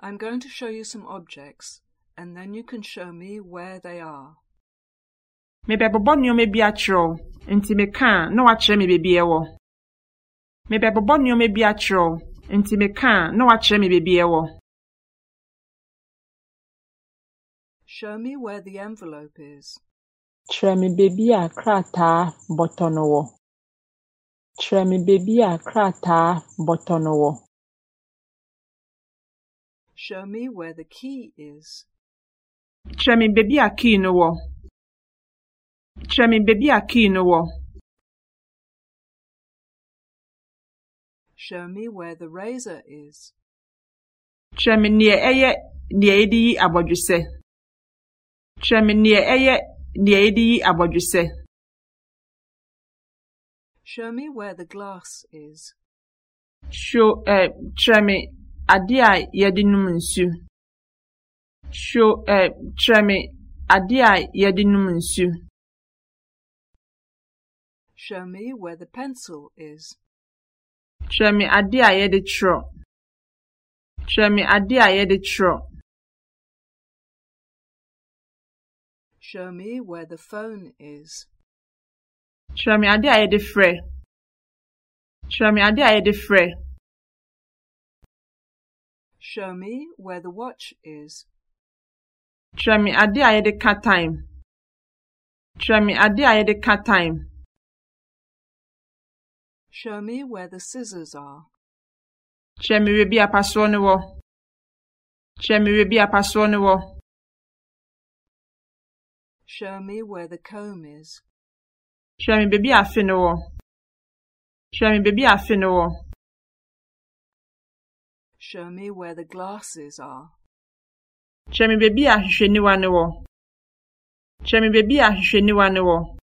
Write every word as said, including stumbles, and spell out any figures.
I'm going to show you some objects, and then you can show me where they are. Mebɛbobɔ nneɛma bi akyerɛw, nti meka na wakyerɛ me beebi ɛwɔ. Mebɛbobɔ nneɛma bi akyerɛw, nti meka na wakyerɛ me beebi ɛwɔ. Show me where the envelope is. Kyerɛ me beebi a krataa bɔtɔ no wɔ. Kyerɛ me beebi a krataa bɔtɔ no wɔ. Show me where the key is. Kyerɛ me beebi a key no wɔ. Kyerɛ me beebi a key no wɔ. Show me where the razor is. Kyerɛ me nea ɛyɛ nea yɛde yi abɔdwesɛ. Kyerɛ me nea ɛyɛ nea yɛde yi abɔdwesɛ. Show me where the glass is. Show eh kyerɛ me ade a yɛde num nsu. Show eh kyerɛ me ade a yɛde num nsu. Show me where the pencil is. Kyerɛ me ade a yɛde twerɛ. Kyerɛ me ade a yɛde twerɛ. Show me where the phone is. Kyerɛ me ade a yɛde frɛ. Kyerɛ me ade a yɛde frɛ. Show me where the watch is. Kyerɛ me ade a yɛde ka time. Kyerɛ me ade a yɛde ka time. Show me where the scissors are. Kyerɛ me beebi a pasoɔ no wɔ. Kyerɛ me beebi a pasoɔ no wɔ. Show me where the comb is. Kyerɛ me beebi a afe no wɔ. Kyerɛ me beebi a afe no wɔ. Show me where the glasses are. Kyerɛ me beebi a ahwehwɛniwa no wɔ. Kyerɛ me beebi a ahwehwɛniwa no wɔ.